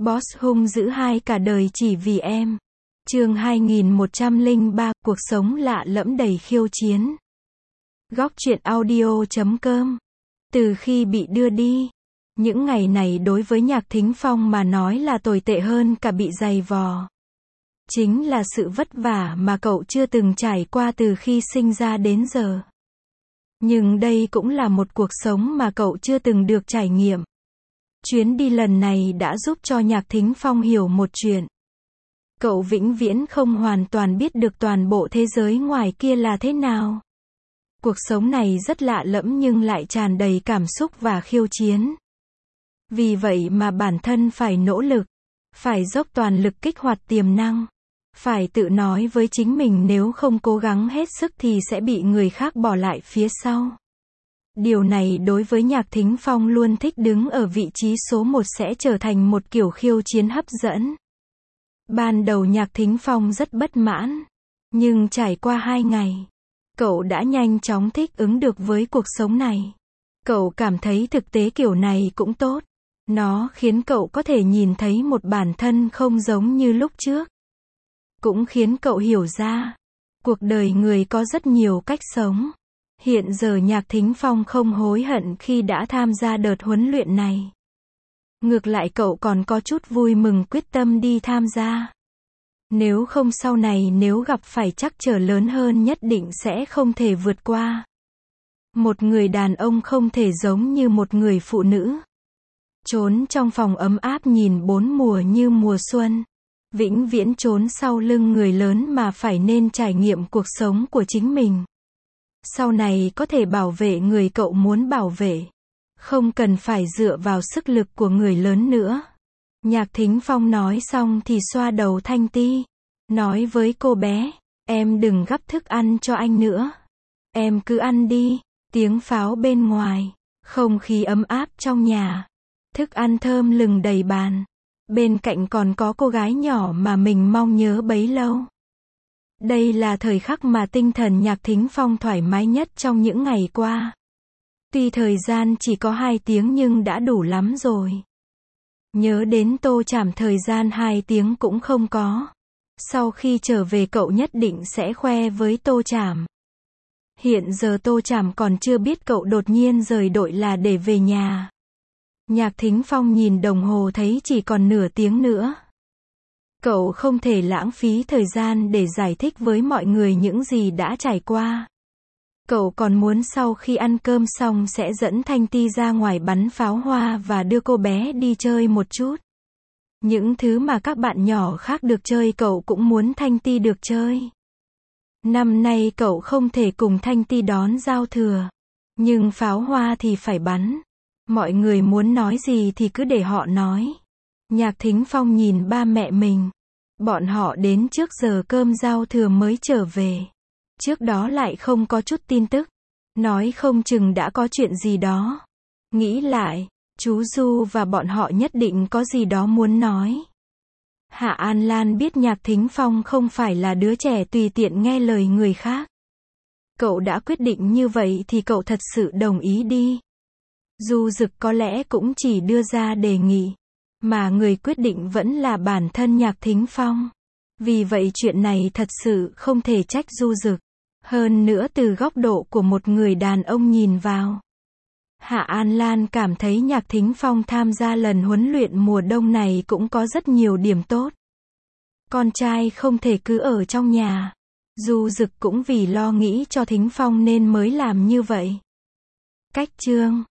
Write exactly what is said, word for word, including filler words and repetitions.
Boss hung dữ hai cả đời chỉ vì em. Chương hai nghìn một trăm lẻ ba, cuộc sống lạ lẫm đầy khiêu chiến. Góc truyện audio chấm com. Từ khi bị đưa đi, những ngày này đối với Nhạc Thính Phong mà nói là tồi tệ hơn cả bị giày vò. Chính là sự vất vả mà cậu chưa từng trải qua từ khi sinh ra đến giờ. Nhưng đây cũng là một cuộc sống mà cậu chưa từng được trải nghiệm. Chuyến đi lần này đã giúp cho Nhạc Thính Phong hiểu một chuyện. Cậu vĩnh viễn không hoàn toàn biết được toàn bộ thế giới ngoài kia là thế nào. Cuộc sống này rất lạ lẫm nhưng lại tràn đầy cảm xúc và khiêu chiến. Vì vậy mà bản thân phải nỗ lực, phải dốc toàn lực kích hoạt tiềm năng. Phải tự nói với chính mình nếu không cố gắng hết sức thì sẽ bị người khác bỏ lại phía sau. Điều này đối với Nhạc Thính Phong luôn thích đứng ở vị trí số một sẽ trở thành một kiểu khiêu chiến hấp dẫn. Ban đầu Nhạc Thính Phong rất bất mãn. Nhưng trải qua hai ngày, cậu đã nhanh chóng thích ứng được với cuộc sống này. Cậu cảm thấy thực tế kiểu này cũng tốt. Nó khiến cậu có thể nhìn thấy một bản thân không giống như lúc trước. Cũng khiến cậu hiểu ra, cuộc đời người có rất nhiều cách sống. Hiện giờ Nhạc Thính Phong không hối hận khi đã tham gia đợt huấn luyện này. Ngược lại cậu còn có chút vui mừng quyết tâm đi tham gia. Nếu không sau này nếu gặp phải trắc trở lớn hơn nhất định sẽ không thể vượt qua. Một người đàn ông không thể giống như một người phụ nữ. Trốn trong phòng ấm áp nhìn bốn mùa như mùa xuân. Vĩnh viễn trốn sau lưng người lớn mà phải nên trải nghiệm cuộc sống của chính mình. Sau này có thể bảo vệ người cậu muốn bảo vệ. Không cần phải dựa vào sức lực của người lớn nữa. Nhạc Thính Phong nói xong thì xoa đầu Thanh Ti. Nói với cô bé, em đừng gắp thức ăn cho anh nữa. Em cứ ăn đi. Tiếng pháo bên ngoài. Không khí ấm áp trong nhà. Thức ăn thơm lừng đầy bàn. Bên cạnh còn có cô gái nhỏ mà mình mong nhớ bấy lâu. Đây là thời khắc mà tinh thần Nhạc Thính Phong thoải mái nhất trong những ngày qua. Tuy thời gian chỉ có hai tiếng nhưng đã đủ lắm rồi. Nhớ đến Tô Trảm thời gian hai tiếng cũng không có. Sau khi trở về cậu nhất định sẽ khoe với Tô Trảm. Hiện giờ Tô Trảm còn chưa biết cậu đột nhiên rời đội là để về nhà. Nhạc Thính Phong nhìn đồng hồ thấy chỉ còn nửa tiếng nữa. Cậu không thể lãng phí thời gian để giải thích với mọi người những gì đã trải qua. Cậu còn muốn sau khi ăn cơm xong sẽ dẫn Thanh Ti ra ngoài bắn pháo hoa và đưa cô bé đi chơi một chút. Những thứ mà các bạn nhỏ khác được chơi cậu cũng muốn Thanh Ti được chơi. Năm nay cậu không thể cùng Thanh Ti đón giao thừa. Nhưng pháo hoa thì phải bắn. Mọi người muốn nói gì thì cứ để họ nói. Nhạc Thính Phong nhìn ba mẹ mình. Bọn họ đến trước giờ cơm giao thừa mới trở về. Trước đó lại không có chút tin tức. Nói không chừng đã có chuyện gì đó. Nghĩ lại, chú Du và bọn họ nhất định có gì đó muốn nói. Hạ An Lan biết Nhạc Thính Phong không phải là đứa trẻ tùy tiện nghe lời người khác. Cậu đã quyết định như vậy thì cậu thật sự đồng ý đi. Du Dực có lẽ cũng chỉ đưa ra đề nghị. Mà người quyết định vẫn là bản thân Nhạc Thính Phong. Vì vậy chuyện này thật sự không thể trách Du Dực. Hơn nữa từ góc độ của một người đàn ông nhìn vào. Hạ An Lan cảm thấy Nhạc Thính Phong tham gia lần huấn luyện mùa đông này cũng có rất nhiều điểm tốt. Con trai không thể cứ ở trong nhà. Du Dực cũng vì lo nghĩ cho Thính Phong nên mới làm như vậy. Cách chương